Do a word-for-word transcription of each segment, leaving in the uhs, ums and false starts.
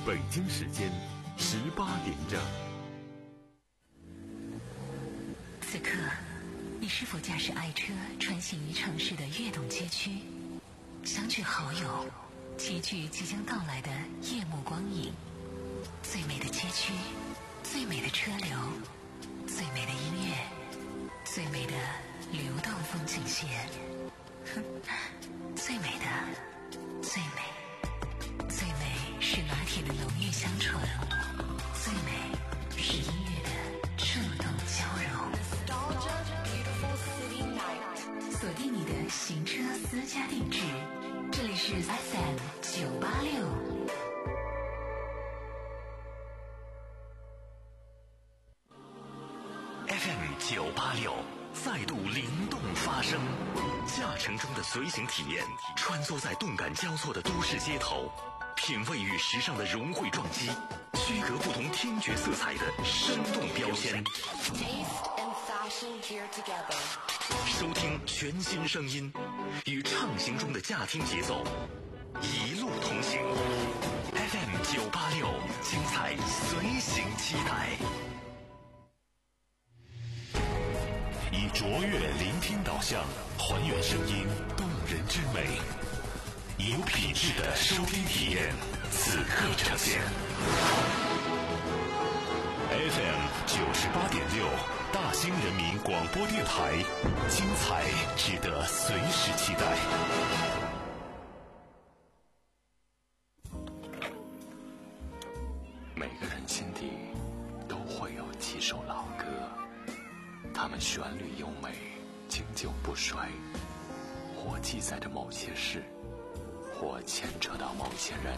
北京时间十八点整。 此刻，你是否驾驶爱车穿行于城市的跃动街区，相聚好友，齐聚即将到来的夜幕光影？最美的街区，最美的车流，最美的音乐，最美的流动风景线，最美的，最美，最美是拿铁的浓郁香醇，最美是音乐的触动交融。锁定你的行车私家定制，这里是 F M 九八六。 F M 九八六再度灵动发声，驾乘中的随行体验，穿梭在动感交错的都市街头，品味与时尚的融汇撞击，区隔不同听觉色彩的生动标签。收听全新声音，与畅行中的驾听节奏，一路同行。F M 九八六，精彩随行期待。以卓越聆听导向，还原声音动人之美，以有品质的收听体验，此刻呈现。F M 九十八点六，大兴人民广播电台，精彩值得随时期待。每个人心底都会有几首老歌，它们旋律优美，经久不衰，或记载着某些事，或牵扯到某些人。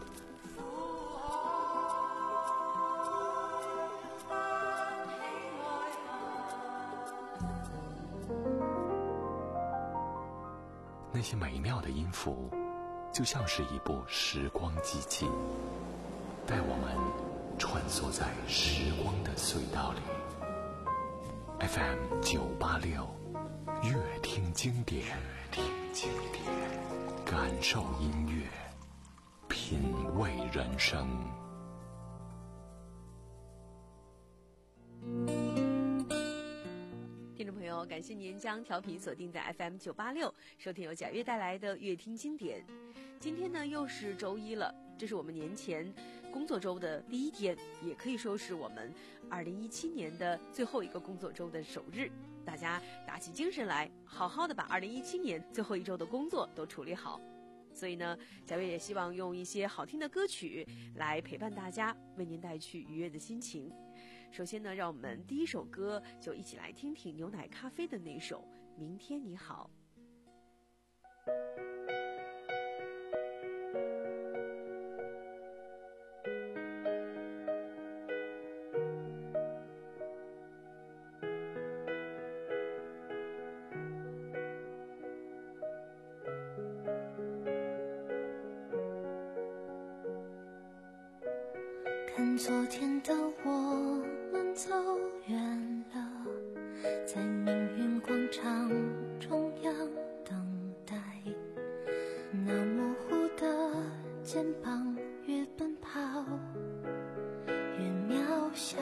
那些美妙的音符，就像是一部时光机器，带我们穿梭在时光的隧道里。F M 九八六，乐听经典，乐听经典，感受音乐，品味人生。 听众朋友，感谢您将调频锁定在 F M 九八六，收听由贾悦带来的乐听经典。今天呢又是周一了，这是我们年前工作周的第一天，也可以说是我们二零一七年的最后一个工作周的首日。大家打起精神来，好好的把二零一七年最后一周的工作都处理好。所以呢，贾悦也希望用一些好听的歌曲来陪伴大家，为您带去愉悦的心情。首先呢，让我们第一首歌就一起来听听牛奶咖啡的那首《明天你好》。 看昨天的我们走远了，在命运广场中央等待，那模糊的肩膀越奔跑越渺小，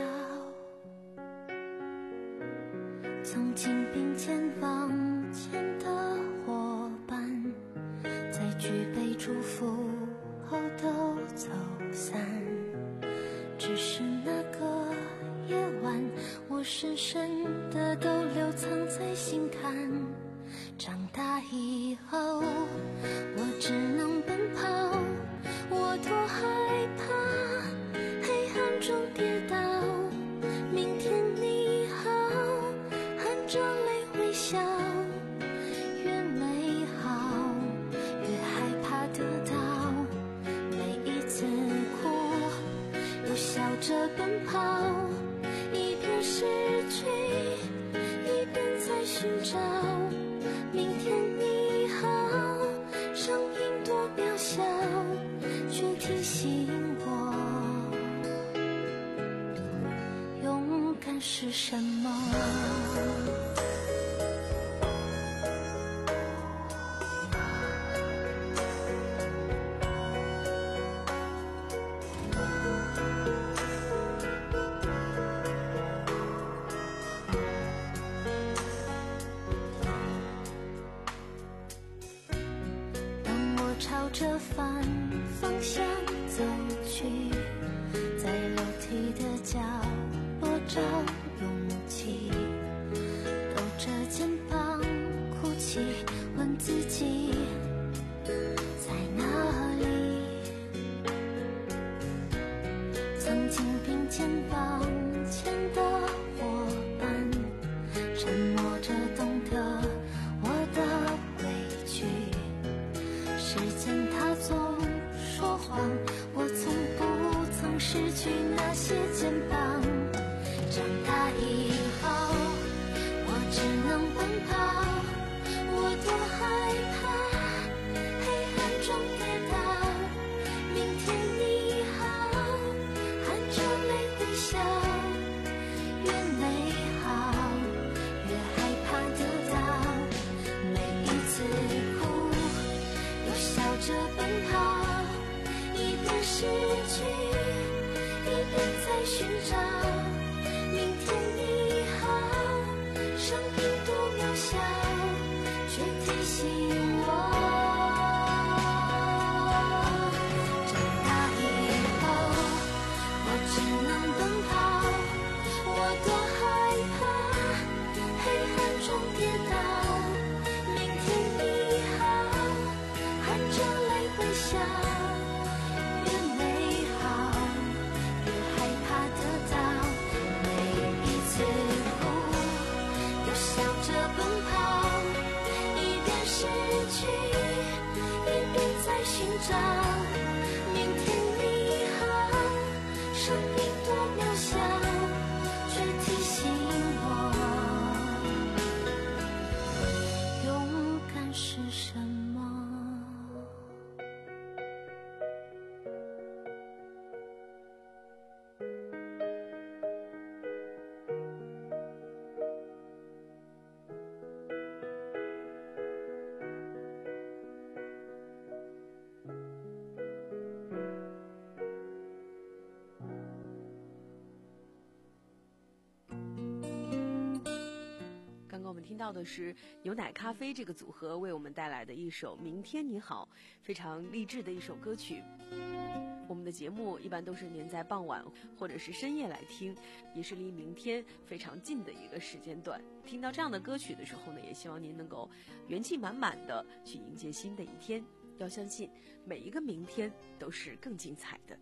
曾经并肩往前的伙伴，在举杯祝福后都走散，只是那个夜晚，我深深的都留藏在心坎。长大以后，我只能奔跑，我多害怕黑暗中跌倒。明天你好，含着泪微笑，越美好越害怕得到，每一次哭又笑着奔跑，一边失去一边在寻找。明天你好，声音多渺小，却提醒我勇敢是什么。 曾经并肩往前的伙伴，沉默着懂得我的委屈。时间它总说谎，我从不曾失去那些肩膀。长大以后，我只能奔跑，我多害怕黑暗中跌倒。明天你好，含着泪微笑，越美好越害怕得到。每一次哭又笑着奔跑，一边失去一边在寻找。明天你好，生命多渺小，却提醒我。长大以后，我只能奔跑，我多害怕黑暗中跌倒。明天你好，含着泪微笑，越美好越害怕得到。每一次哭又笑着奔跑，一边失去一边在寻找。明天你好，生命多渺小，却提醒我勇敢是什么。 刚刚我们听到的是牛奶咖啡这个组合为我们带来的一首《明天你好》，非常励志的一首歌曲。我们的节目一般都是连在傍晚或者是深夜来听，也是离明天非常近的一个时间段。听到这样的歌曲的时候呢，也希望您能够元气满满的去迎接新的一天。要相信每一个明天都是更精彩的。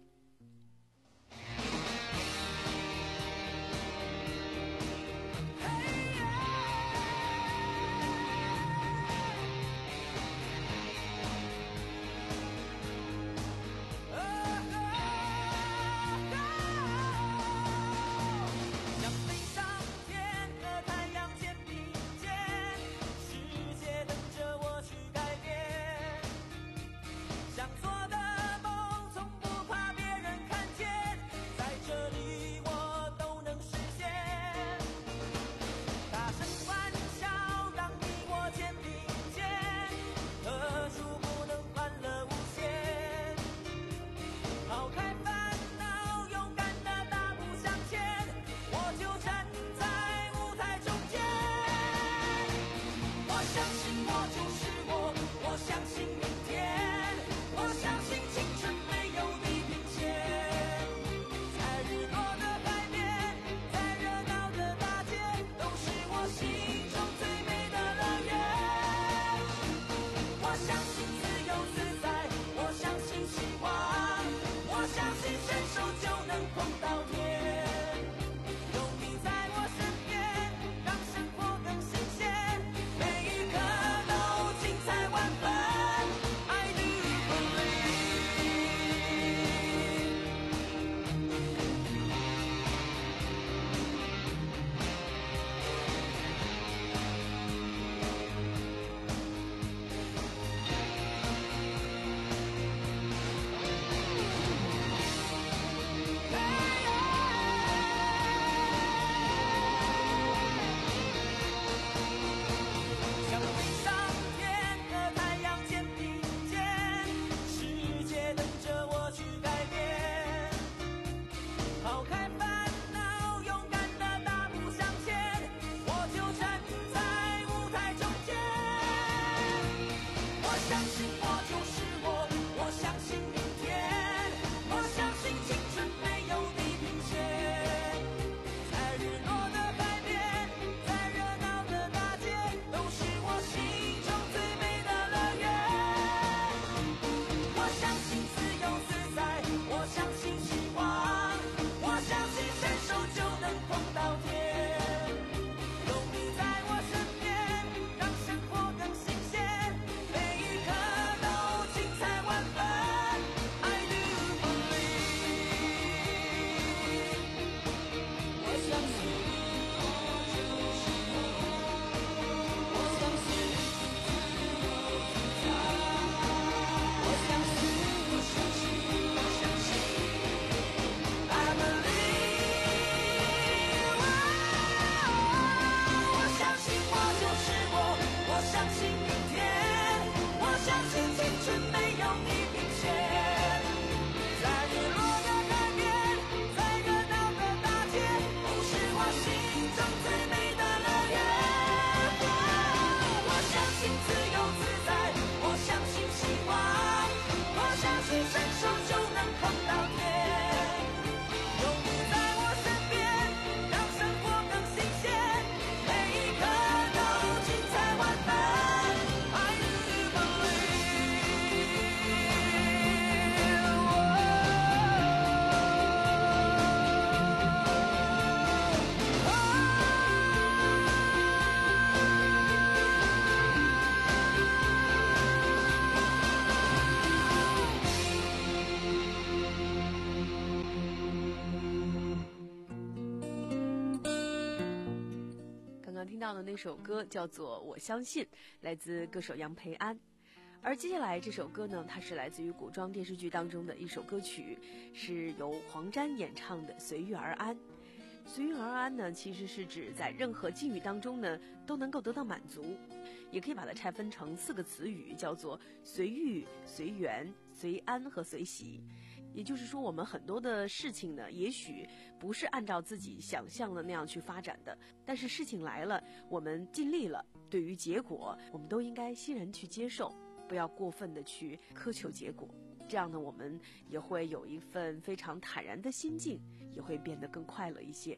到的那首歌叫做《我相信》，来自歌手杨培安。而接下来这首歌呢，它是来自于古装电视剧当中的一首歌曲，是由黄沾演唱的《随遇而安》。随遇而安呢，其实是指在任何境遇当中呢都能够得到满足，也可以把它拆分成四个词语，叫做随遇、随缘、随安和随喜。也就是说，我们很多的事情呢，也许不是按照自己想象的那样去发展的，但是事情来了，我们尽力了，对于结果，我们都应该欣然去接受，不要过分的去苛求结果。这样呢，我们也会有一份非常坦然的心境，也会变得更快乐一些。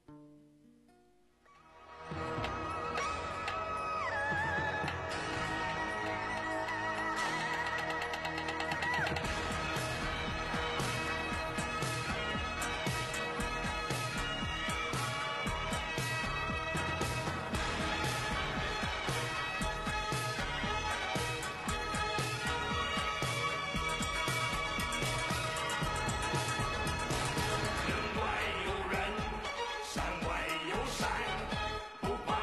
人外有人，山外有山，不怕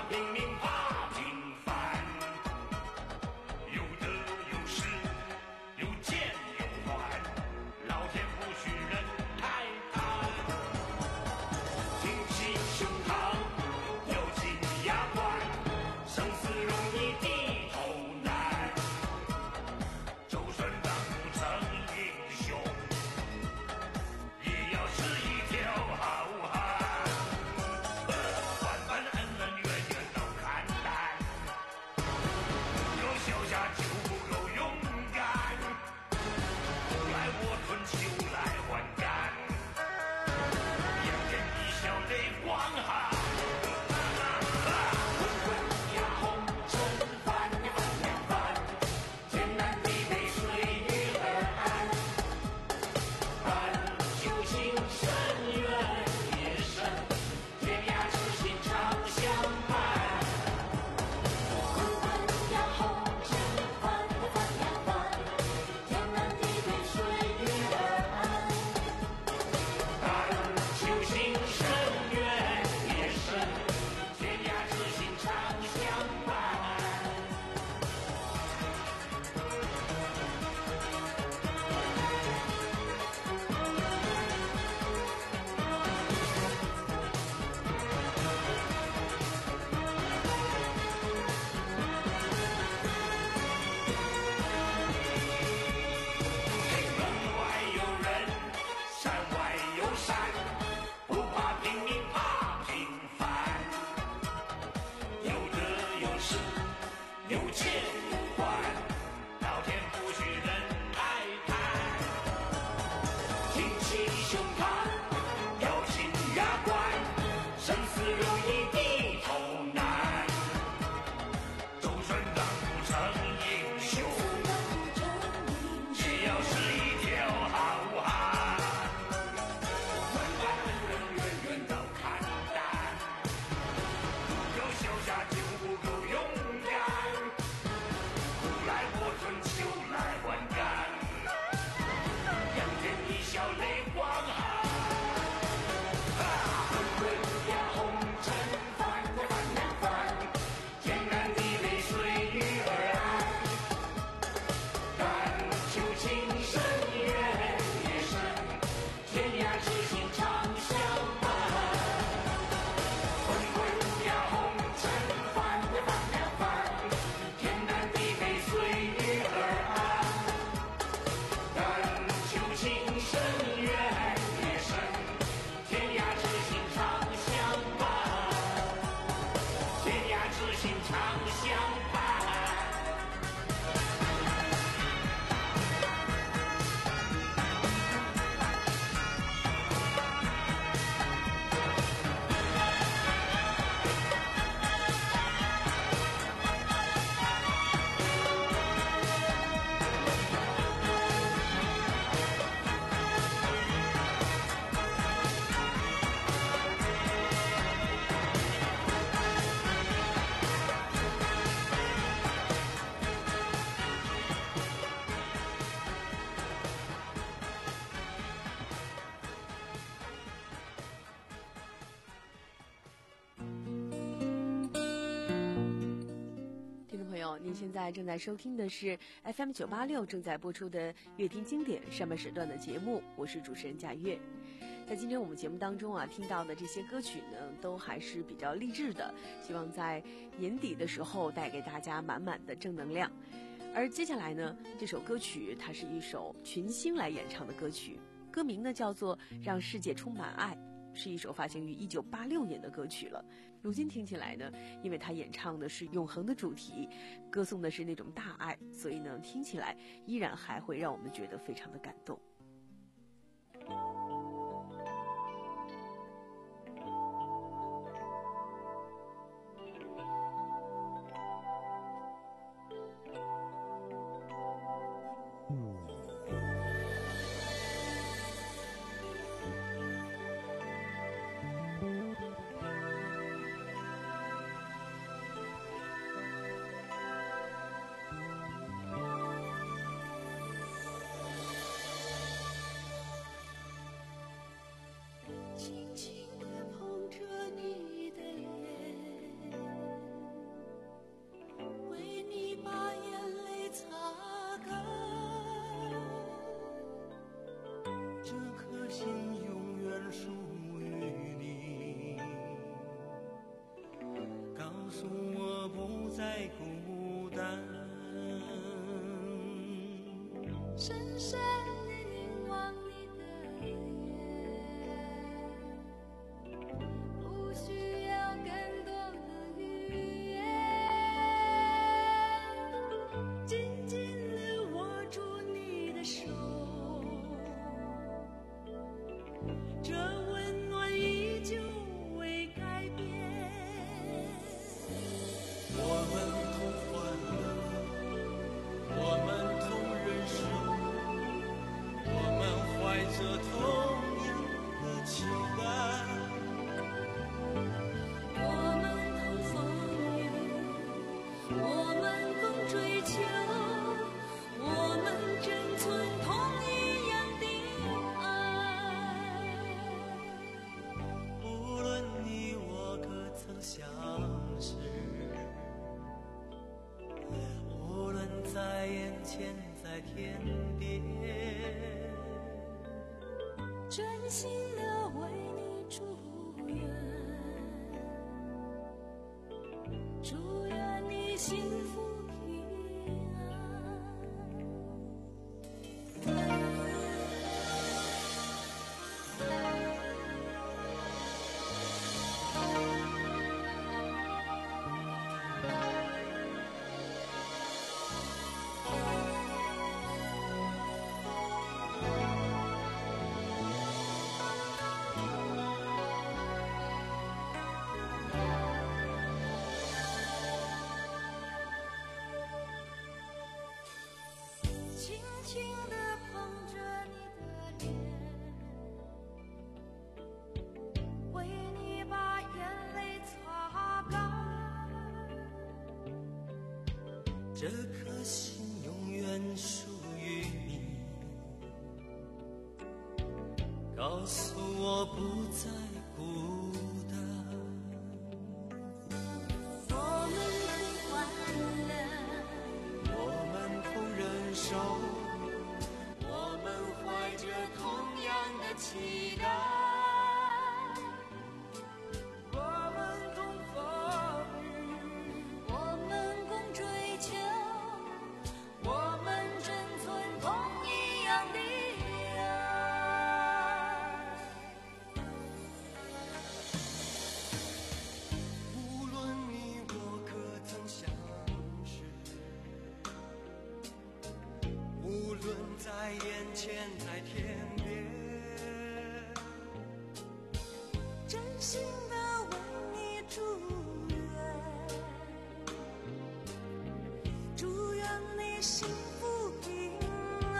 您现在正在收听的是 F M 九八六正在播出的乐听经典上半时段的节目，我是主持人贾月。在今天我们节目当中啊，听到的这些歌曲呢，都还是比较励志的，希望在年底的时候带给大家满满的正能量。而接下来呢，这首歌曲它是一首群星来演唱的歌曲，歌名呢叫做《让世界充满爱》，是一首发行于一九八六年的歌曲了。如今听起来呢，因为它演唱的是永恒的主题，歌颂的是那种大爱，所以呢，听起来依然还会让我们觉得非常的感动。 深深地凝望你的眼，不需要更多的语言，紧紧地握住你的手，这温暖依旧未改变。 我们同欢乐，我们同人生，怀着同样的期待， 我们同风雨，我们共追求，我们珍存同一样的爱。 无论你我可曾相识，无论在眼前在天边， 真心的为你祝愿，祝愿你幸福平安。轻轻地碰着你的脸，为你把眼泪擦干， 这颗心永远属于你，告诉我不再孤单。 我们同欢乐， 我们同忍受，我们怀着同样的期待，我们共风雨， 我们共追求，我们珍存同一样的爱。 无论你我可曾相识，无论在眼前在天边， 真心的为你祝愿，祝愿你幸福平安。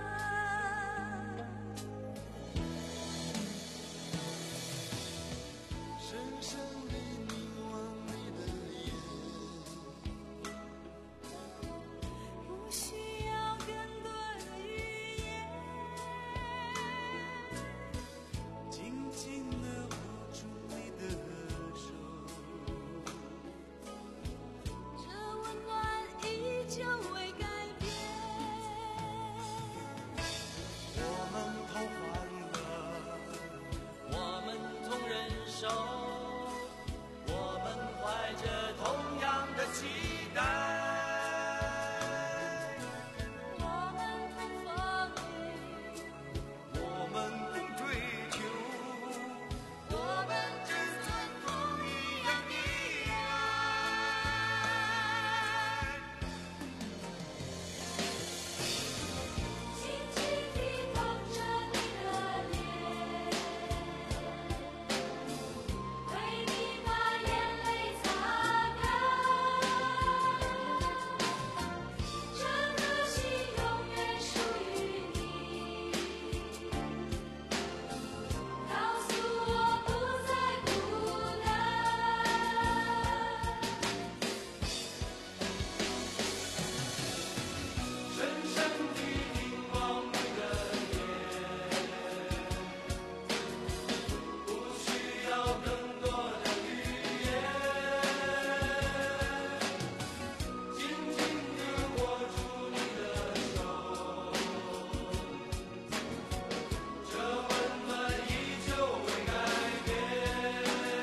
深深地凝望你的眼， 不需要更多的语言， 紧紧地握住你的手， 这温暖依手，我们怀着同样的期待。 我们同风雨， 我们共追求， 我们只存同一样的爱。轻轻地捧着你的脸，为你把眼泪擦干，这颗心永远属于你，告诉我不再孤单。 深深地凝望你的眼，不需要更多的语言，紧紧地握住你的手，这温暖依旧未改变。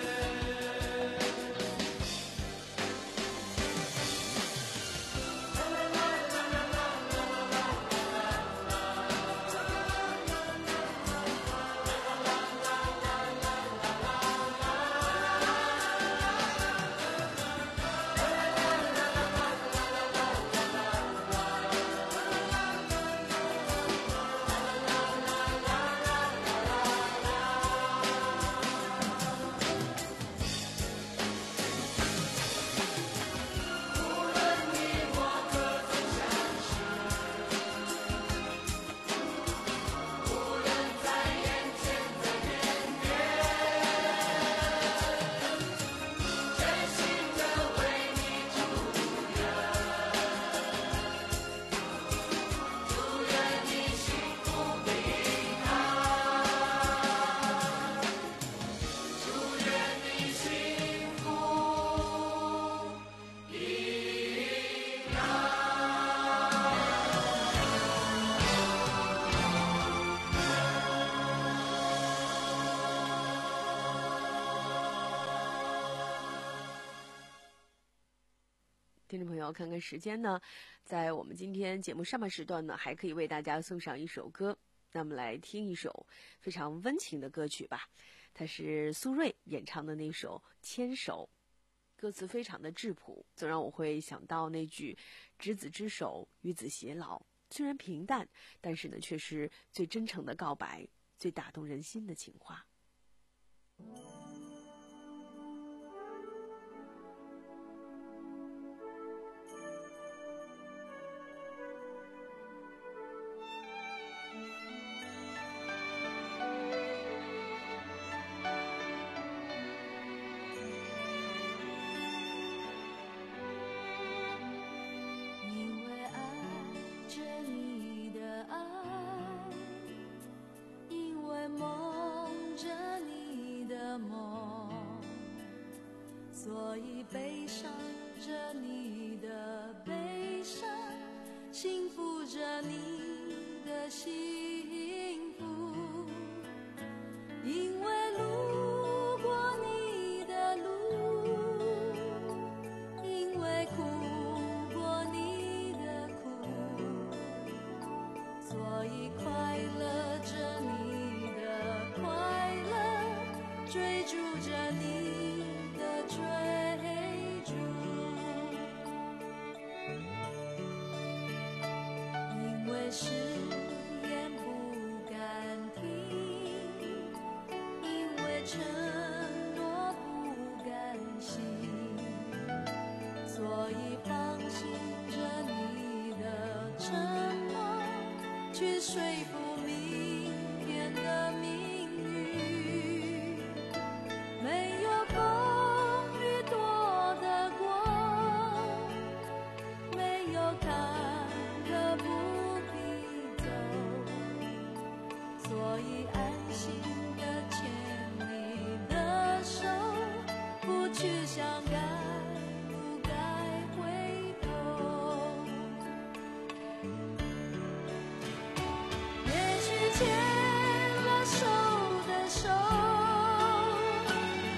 听众朋友，看看时间呢，在我们今天节目上半时段呢，还可以为大家送上一首歌。那么来听一首非常温情的歌曲吧，它是苏芮演唱的那首《牵手》，歌词非常的质朴，总让我会想到那句“执子之手，与子偕老”。虽然平淡，但是呢，却是最真诚的告白，最打动人心的情话。 因为爱着你的爱，因为梦着你的梦，所以悲伤着你的悲伤，幸福着你的幸福。因为路过你的路，因为哭过你的苦，所以快乐着你的快乐，追逐着你的追逐。因为誓言不敢听，因为承诺不甘心，所以放弃着你的承诺，去说服明天的命运。没有风雨躲得过，没有坎坷不必走，所以安心地牵你的手，不去想该不该回头。也许牵了手的手，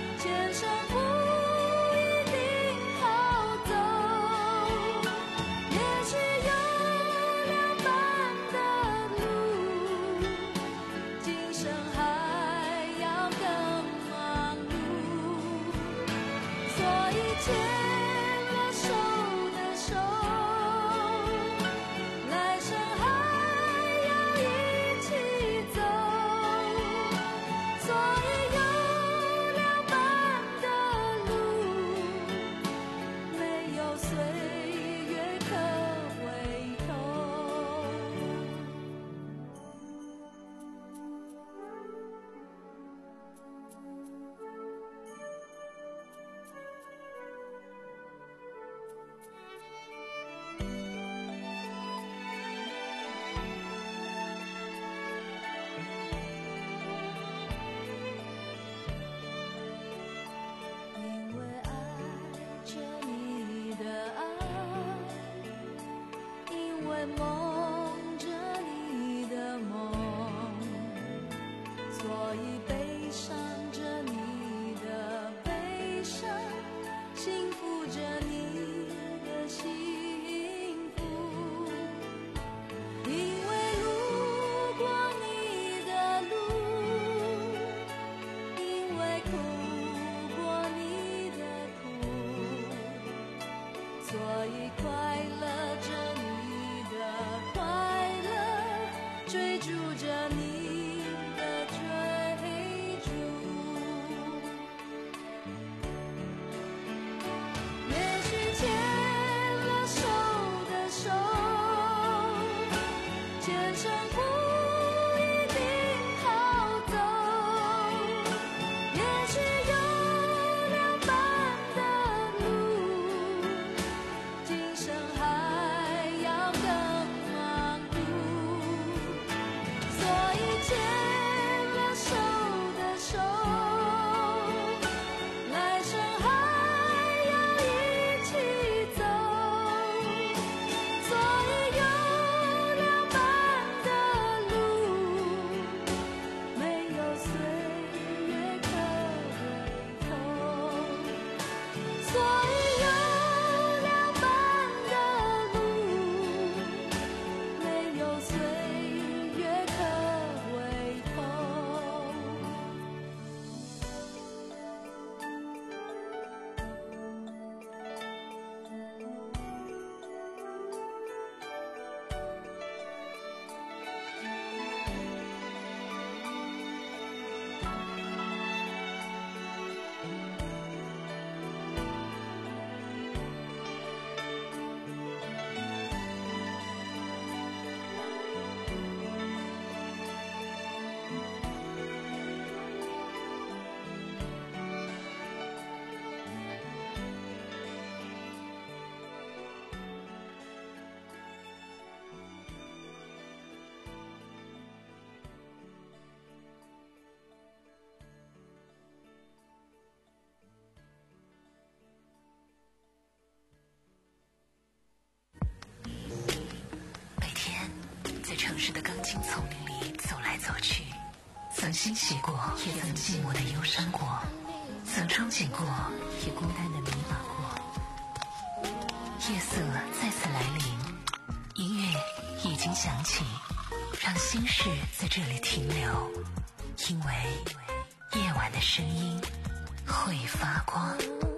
市的钢筋丛林里走来走去，曾欣喜过，也曾寂寞的忧伤过，曾憧憬过，也孤单的迷茫过。夜色再次来临，音乐已经响起，让心事在这里停留，因为夜晚的声音会发光。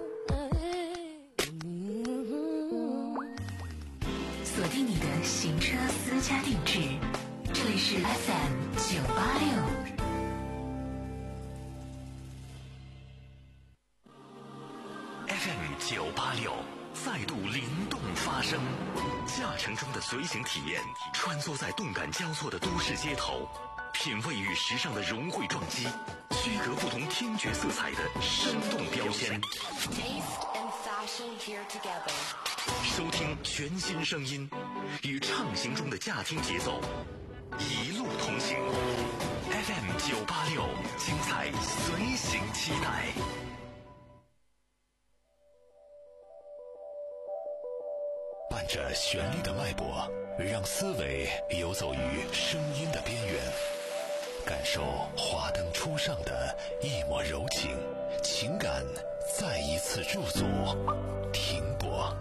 锁定你的行车私家定制，这里是 F M 九八六。 F M 九八六再度灵动发声，驾乘中的随行体验，穿梭在动感交错的都市街头，品味与时尚的融汇撞击，区隔不同听觉色彩的生动标签。收听全新声音，与畅行中的驾听节奏，一路同行。F M 九八六，精彩随行期待。 伴着旋律的脉搏，让思维游走于声音的边缘，感受华灯初上的一抹柔情，情感再一次驻足停泊。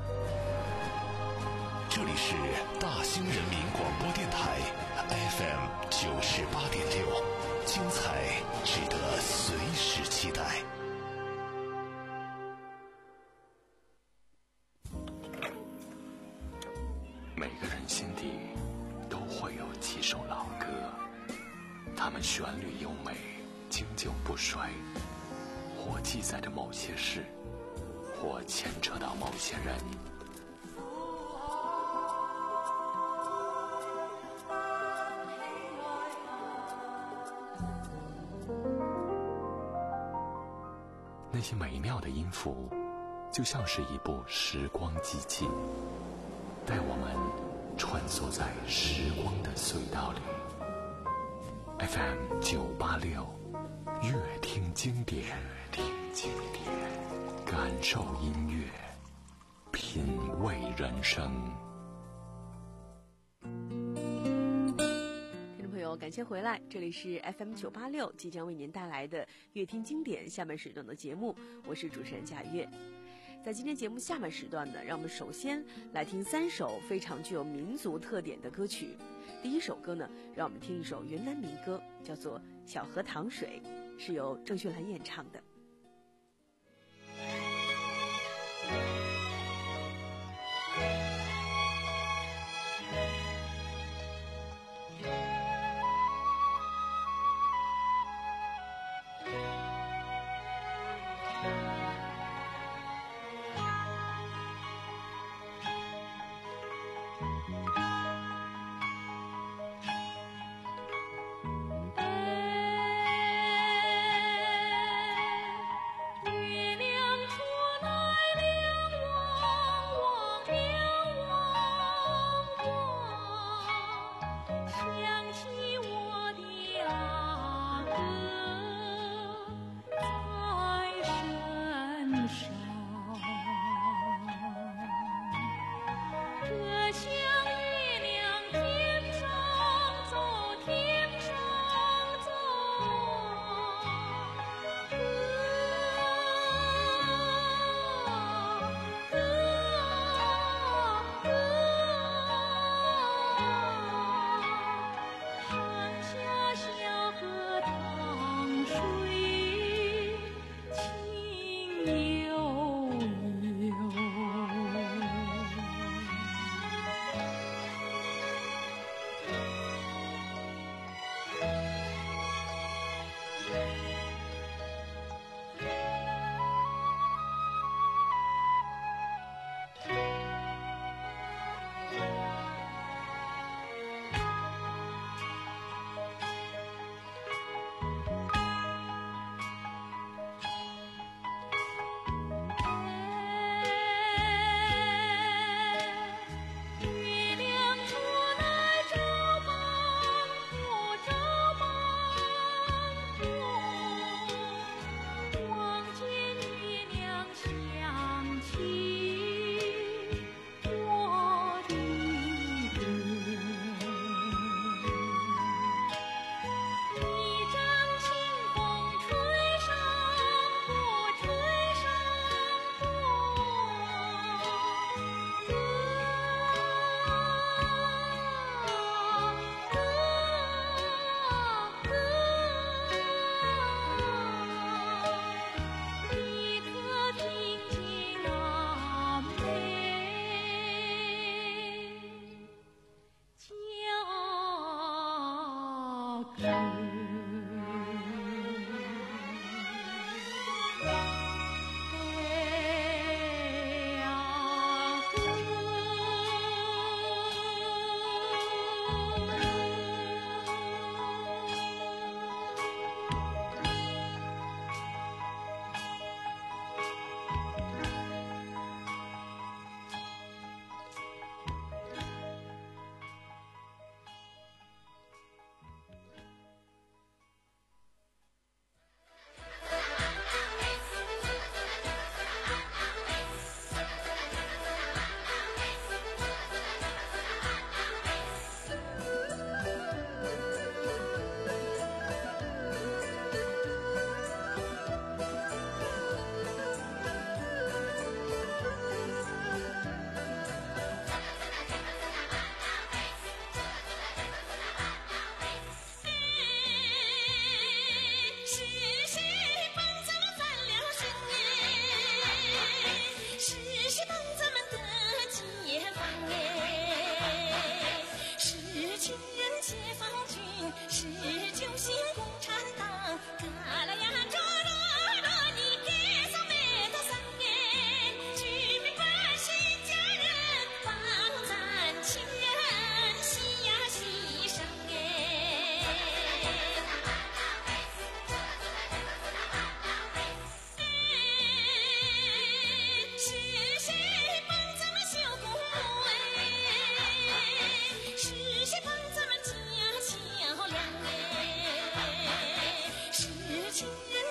这里是大兴人民广播电台 F M 九十八点六，精彩值得随时期待。 每个人心底都会有几首老歌，它们旋律优美，经久不衰，或记载着某些事，或牵扯到某些人。那些美妙的音符，就像是一部时光机器，带我们穿梭在时光的隧道里。F M 九八六，乐听经典，听经典，感受音乐，品味人生。 听众朋友，感谢回来，这里是 F M 九八六，即将为您带来的乐听经典下半时段的节目，我是主持人贾月。在今天节目下半时段呢，让我们首先来听三首非常具有民族特点的歌曲。第一首歌呢，让我们听一首云南民歌，叫做《小河淌水》，是由郑秀兰演唱的。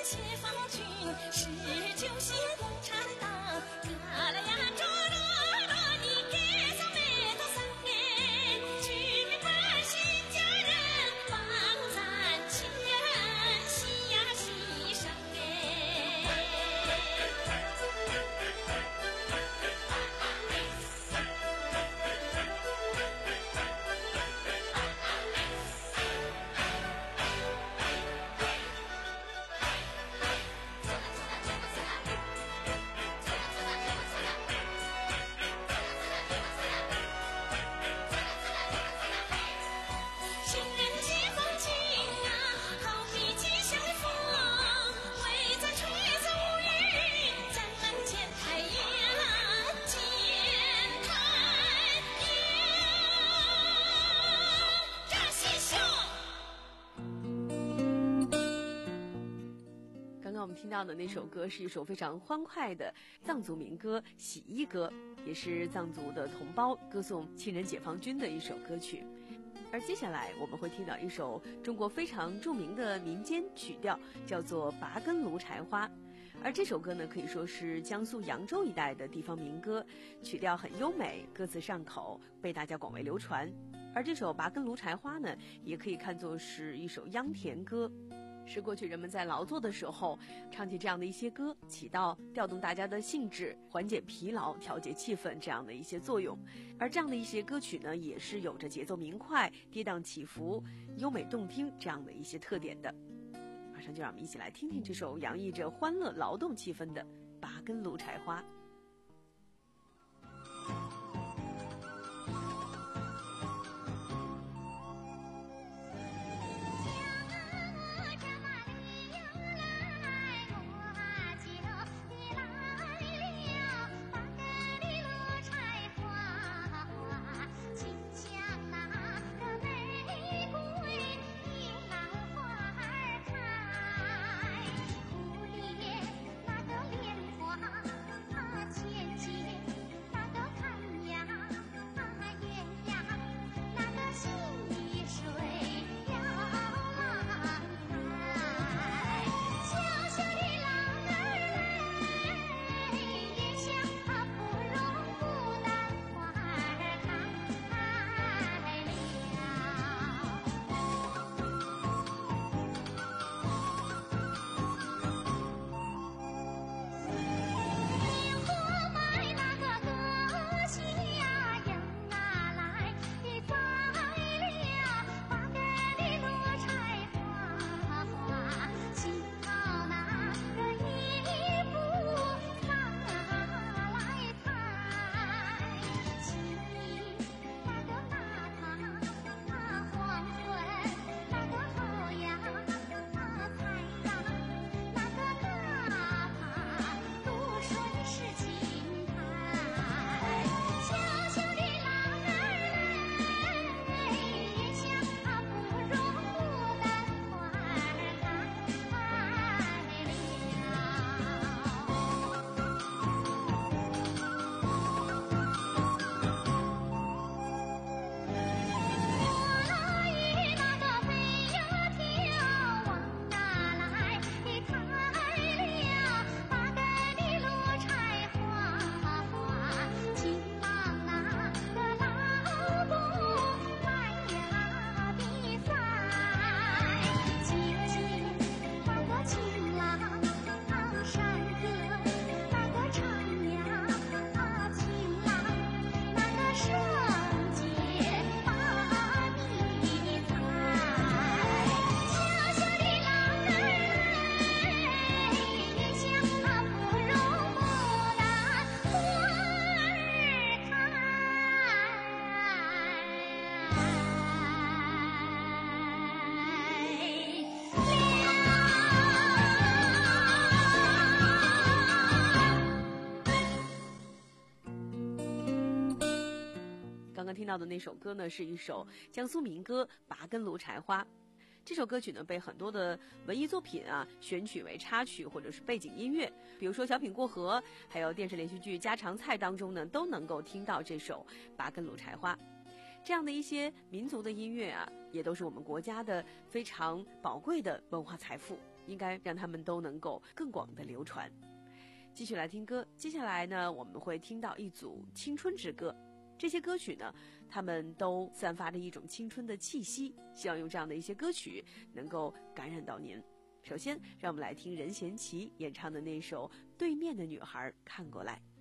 解放军十九线共产党，格拉呀卓罗罗你给咱们多三年，居民百姓家人帮咱亲人喜呀喜上听到的那首歌是一首非常欢快的藏族民歌《洗衣歌》，也是藏族的同胞歌颂亲人解放军的一首歌曲。而接下来我们会听到一首中国非常著名的民间曲调，叫做《拔根炉柴花》。而这首歌呢，可以说是江苏扬州一带的地方民歌，曲调很优美，歌词上口，被大家广为流传。而这首《拔根炉柴花》呢，也可以看作是一首秧田歌，是过去人们在劳作的时候唱起这样的一些歌，起到调动大家的兴致、缓解疲劳、调节气氛这样的一些作用。而这样的一些歌曲呢，也是有着节奏明快、跌宕起伏、优美动听这样的一些特点的。马上就让我们一起来听听这首洋溢着欢乐劳动气氛的《拔根炉柴花》。听到的那首歌呢，是一首江苏民歌《拔根炉柴花》。这首歌曲呢，被很多的文艺作品啊选取为插曲或者是背景音乐，比如说《小品过河》，还有电视连续剧《家常菜》当中呢，都能够听到这首《拔根炉柴花》。这样的一些民族的音乐啊，也都是我们国家的非常宝贵的文化财富， 应该让他们都能够更广的流传。继续来听歌，接下来呢，我们会听到一组青春之歌。这些歌曲呢，他们都散发着一种青春的气息，希望用这样的一些歌曲能够感染到您。首先，让我们来听任贤齐演唱的那首《对面的女孩看过来》。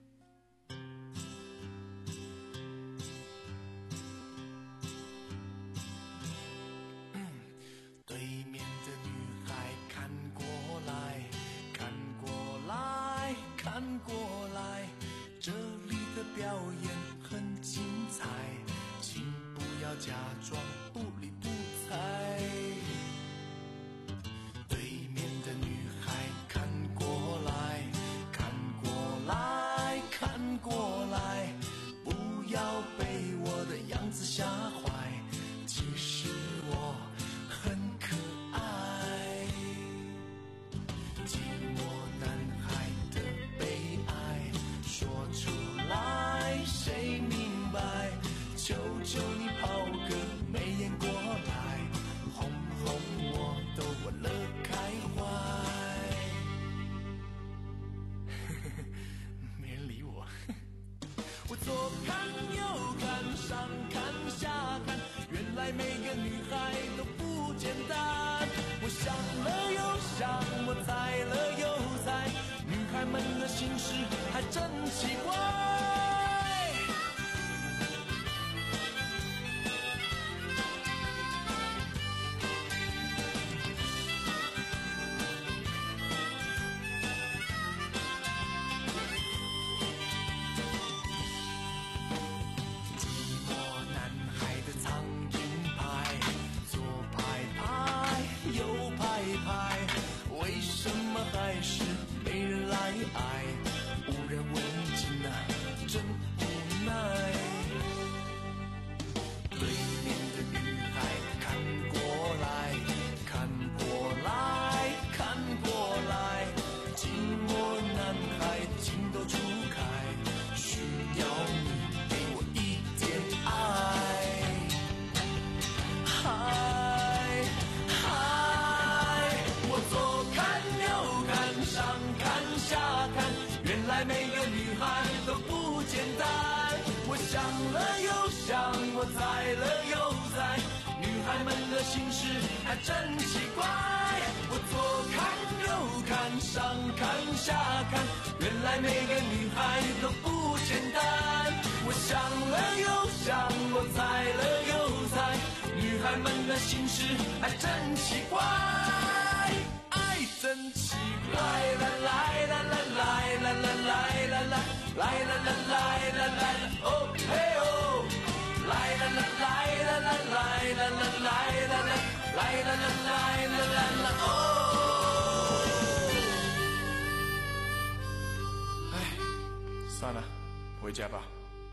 对面的女孩看过来，看过来，看过来，这里的表演很精彩，请不要假装不理不睬。对面的女孩看过来，看过来，看过来，不要被我的样子吓坏，其实我很可爱。寂寞男孩的悲哀说出来谁明白，求求你抛个媚眼过来，哄哄我都忘了开怀。没人理我。我左看右看上看下看，原来每个女孩都不简单。我想了又想，我猜了又猜，女孩们的心事还真奇怪。为什么还是没人来爱？无人问津啊，真无奈。对面的女孩看过来，看过来，看过来，寂寞男孩情窦初开，需要你给我一点爱。嗨嗨，我左看右看上看下看，原来每个女孩都不简单。我想了又想，我猜了又猜，女孩们的心事还真奇怪。我左看右看上看下看，原来每个女孩都不简单。我想了又想，我猜了又猜，女孩们的心事还真奇怪。爱真奇怪，啦啦啦啦啦啦啦啦啦啦啦啦啦啦啦啦，哦嘿哦，来啦啦来啦啦来啦啦来啦啦来啦啦来啦啦啦哦。哎，算了，回家吧。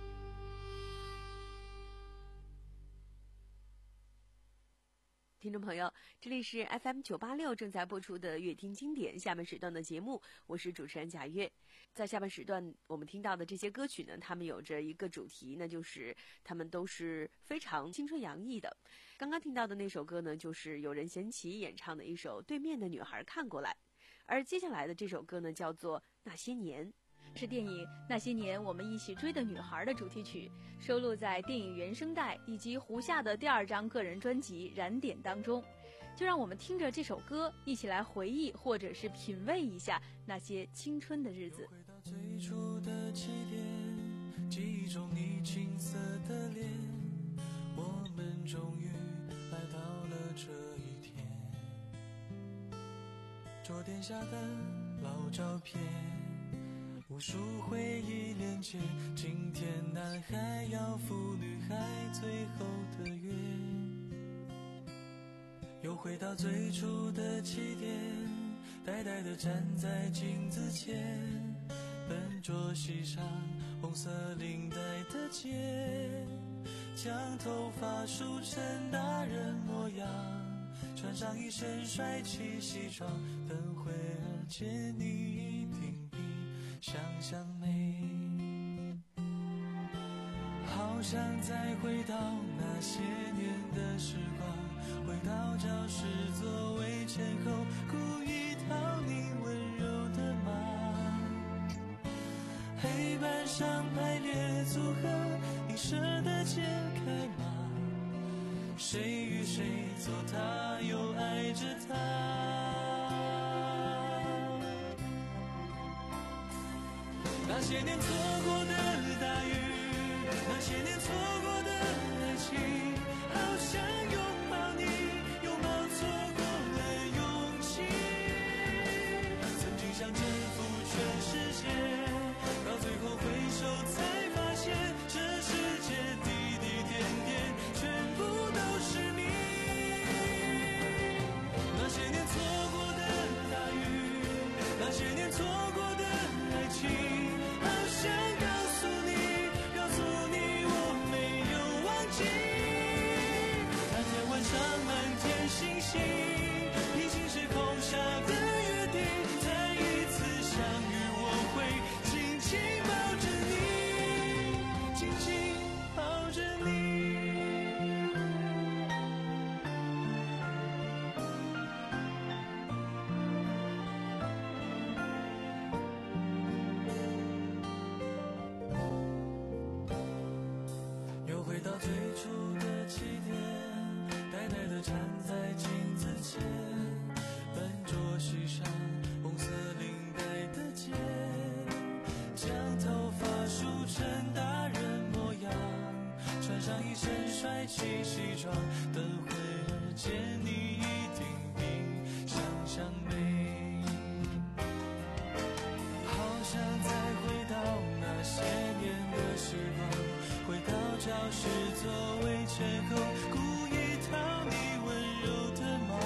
听众朋友，这里是 F M 九八六正在播出的乐听经典下半时段的节目，我是主持人贾月。在下半时段我们听到的这些歌曲呢，它们有着一个主题，那就是它们都是非常青春洋溢的。刚刚听到的那首歌呢，就是由任贤齐演唱的一首《对面的女孩看过来》，而接下来的这首歌呢，叫做《那些年》。 是电影《那些年我们一起追的女孩》的主题曲，收录在电影原声带以及胡夏的第二张个人专辑《燃点》当中。就让我们听着这首歌，一起来回忆或者是品味一下那些青春的日子。 回到最初的起点，记忆中你青涩的脸，我们终于来到了这一天。桌垫下的老照片，无数回忆连接，今天男孩要赴女孩最后的约，又回到最初的起点，呆呆地站在镜子前，笨拙系上红色领带的结，将头发梳成大人模样，穿上一身帅气西装，等会儿见你一定比想象美。好想再回到那些年的时光， 回到教室座位前后，故意讨你温柔的骂。黑板上排列组合，你舍得解开吗？谁与谁做他，又爱着他。那些年错过的大雨，那些年错过的爱情，好想拥抱你，拥抱错过的勇气。曾经想征服全世界，到最后回首才发现，这世界滴滴点点全部都是你。那些年错过的大雨，那些年错过的爱情，好想告诉你，告诉你我没有忘记。那天晚上满天星星，平行时空下的约定，再一次相遇我会紧紧抱着你，紧紧抱着你。又回到最初的起点，呆呆地站在镜子前，笨拙系上红色领带的结，将头发梳成大人模样，穿上一身帅气西装，等会儿见你一定比想象美。好想再回到那些年的时光，回到教室座位前后，故意讨你温柔的骂。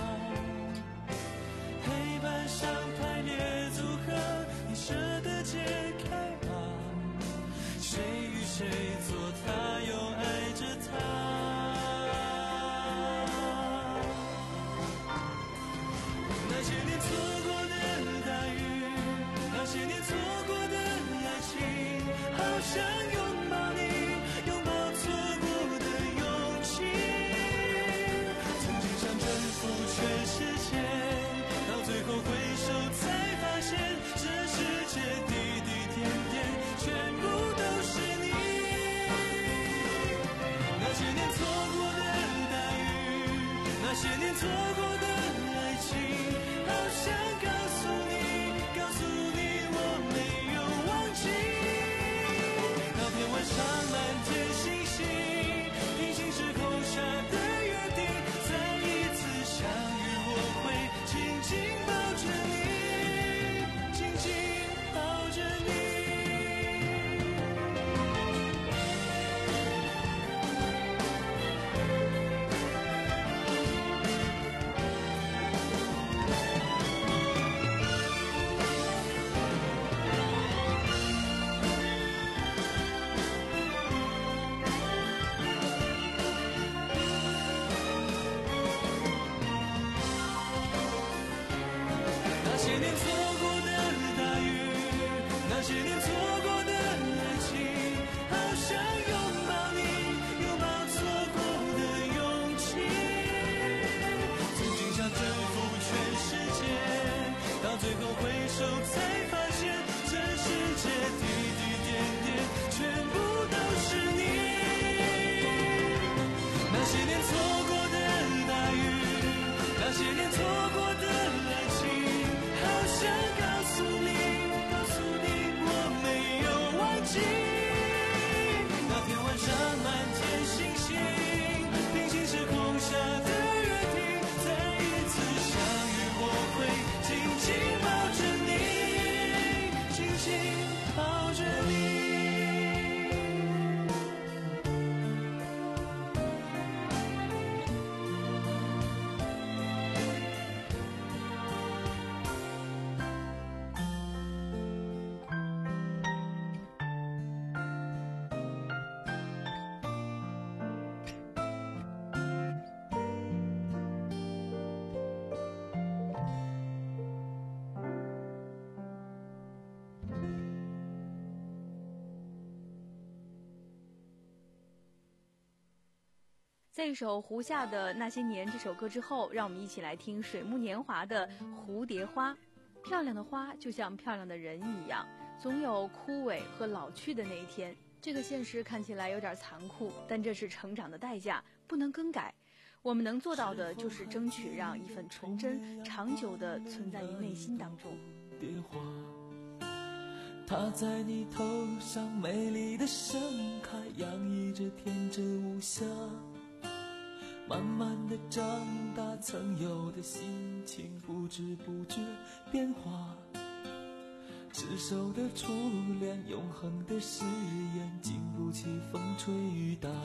黑板上排列组合，你舍得解开吗？谁与谁做他，又爱着他。那些年错过的大雨，那些年错过的爱情，好想拥抱你，拥抱错过的勇气。曾经想征服全世界，到最后回首才发现，这世界滴滴点点全部都是你。那些年错过的大雨，那些年错过的爱情，好想告诉你，告诉你我没有忘记。那在一首胡夏的《那些年》这首歌之后，让我们一起来听水木年华的《蝴蝶花》。漂亮的花就像漂亮的人一样，总有枯萎和老去的那一天。这个现实看起来有点残酷，但这是成长的代价，不能更改。我们能做到的就是争取让一份纯真长久地存在于内心当中。 它在你头上美丽的盛开，洋溢着天真无瑕，慢慢的长大，曾有的心情不知不觉变化，执手的初恋，永恒的誓言，经不起风吹雨打。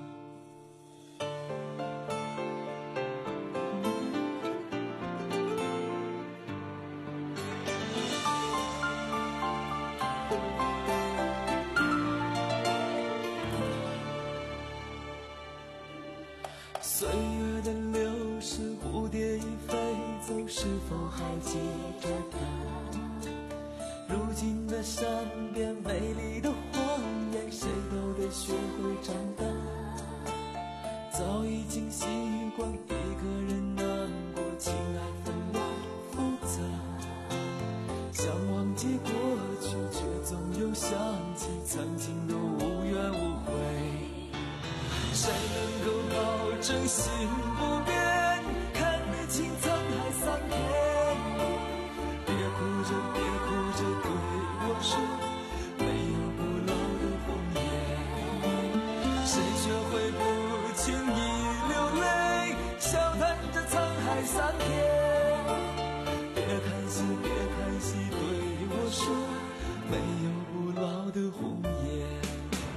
岁月的流逝，蝴蝶已飞走，是否还记着它？如今的山边美丽的荒野，谁都得学会长大。早已经习惯一个人难过，情爱纷乱复杂。想忘记过去，却总有想起曾经的无怨无悔。谁能够保证心不变，看得清沧海桑田？别哭着别哭着对我说，没有不老的红颜。谁学会不轻易流泪，笑谈着沧海桑田？别叹息别叹息对我说，没有不老的红颜。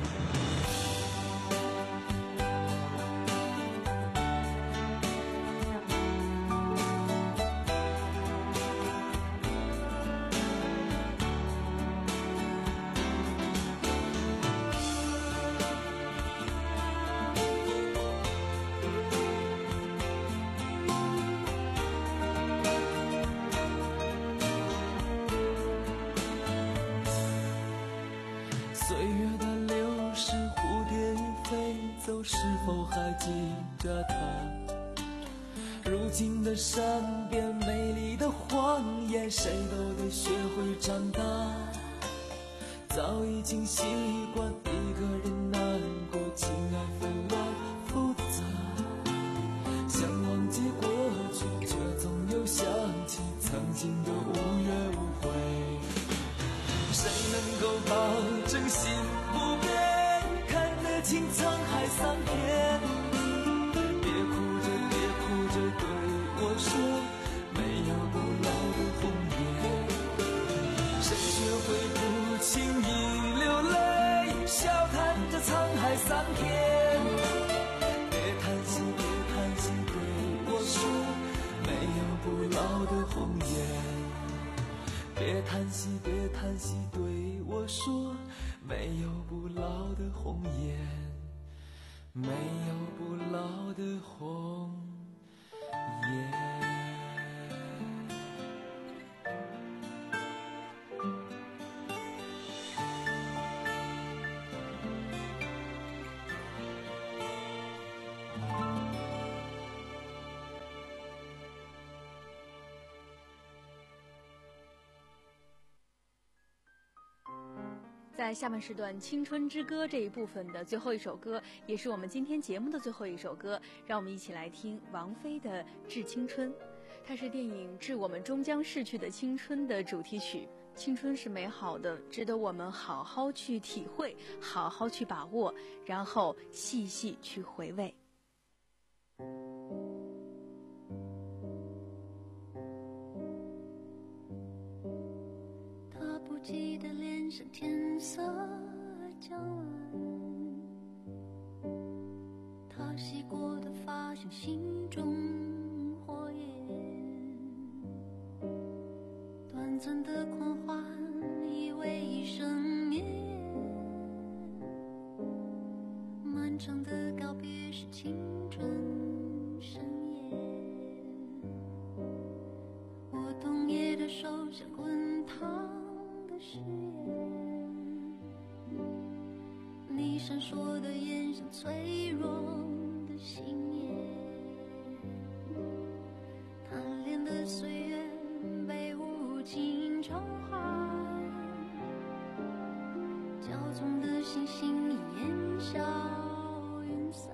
岁月的流逝，蝴蝶已飞走，是否还记着它？如今的山边美丽的荒野，谁都得学会长大。早已经习惯一个人难过，情爱纷乱复杂。想忘记过去，却总有想起曾经的无怨无悔。谁能够保证心不变，看得清沧海桑田？别哭着别哭着对我说，没有不老的红颜。谁学会不轻易流泪，笑谈着沧海桑田？别叹息别叹息对我说，没有不老的红颜。别叹息别叹息对我说，没有不老的红颜，没有不老的红颜。 在下半时段《青春之歌》这一部分的最后一首歌，也是我们今天节目的最后一首歌，让我们一起来听王菲的《致青春》。它是电影《致我们终将逝去的青春》的主题曲。青春是美好的，值得我们好好去体会，好好去把握，然后细细去回味。 他不记得脸上天色将晚，他洗过的发像心中火焰，短暂的狂欢以为一生眠，漫长的告别是青春盛宴。我冬夜的手像滚烫的誓言，你闪烁的眼像脆弱的信念，贪恋的岁月被无情偿还，骄纵的星星烟消云散。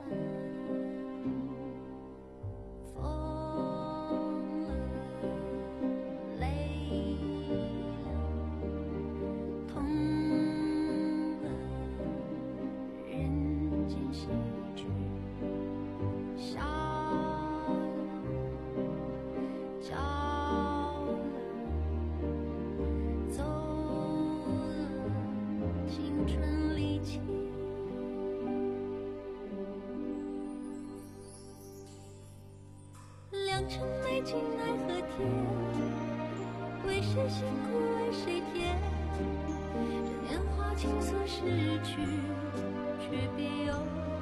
良辰美景奈何天，为谁辛苦为谁甜？这年华青涩逝去，却别有